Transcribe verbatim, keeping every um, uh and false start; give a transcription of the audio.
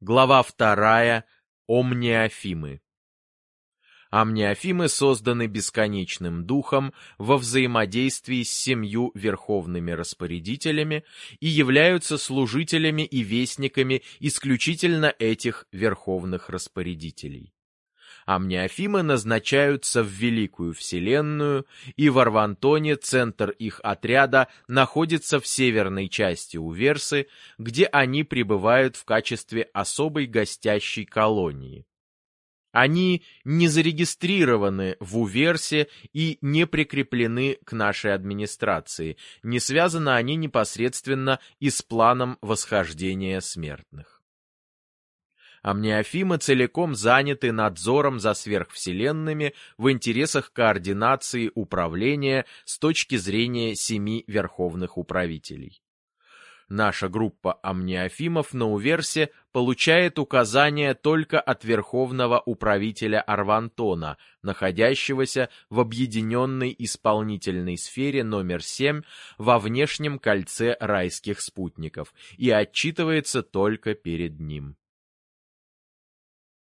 Глава вторая. Омниофимы. Омниофимы созданы бесконечным духом во взаимодействии с семью верховными распорядителями и являются служителями и вестниками исключительно этих верховных распорядителей. Омниофимы назначаются в Великую Вселенную, и в Арвантоне центр их отряда находится в северной части Уверсы, где они пребывают в качестве особой гостящей колонии. Они не зарегистрированы в Уверсе и не прикреплены к нашей администрации, не связаны они непосредственно и с планом восхождения смертных. Омниофимы целиком заняты надзором за сверхвселенными в интересах координации управления с точки зрения семи верховных управителей. Наша группа омниофимов на Уверсе получает указания только от верховного управителя Арвантона, находящегося в объединенной исполнительной сфере номер семь во внешнем кольце райских спутников, и отчитывается только перед ним.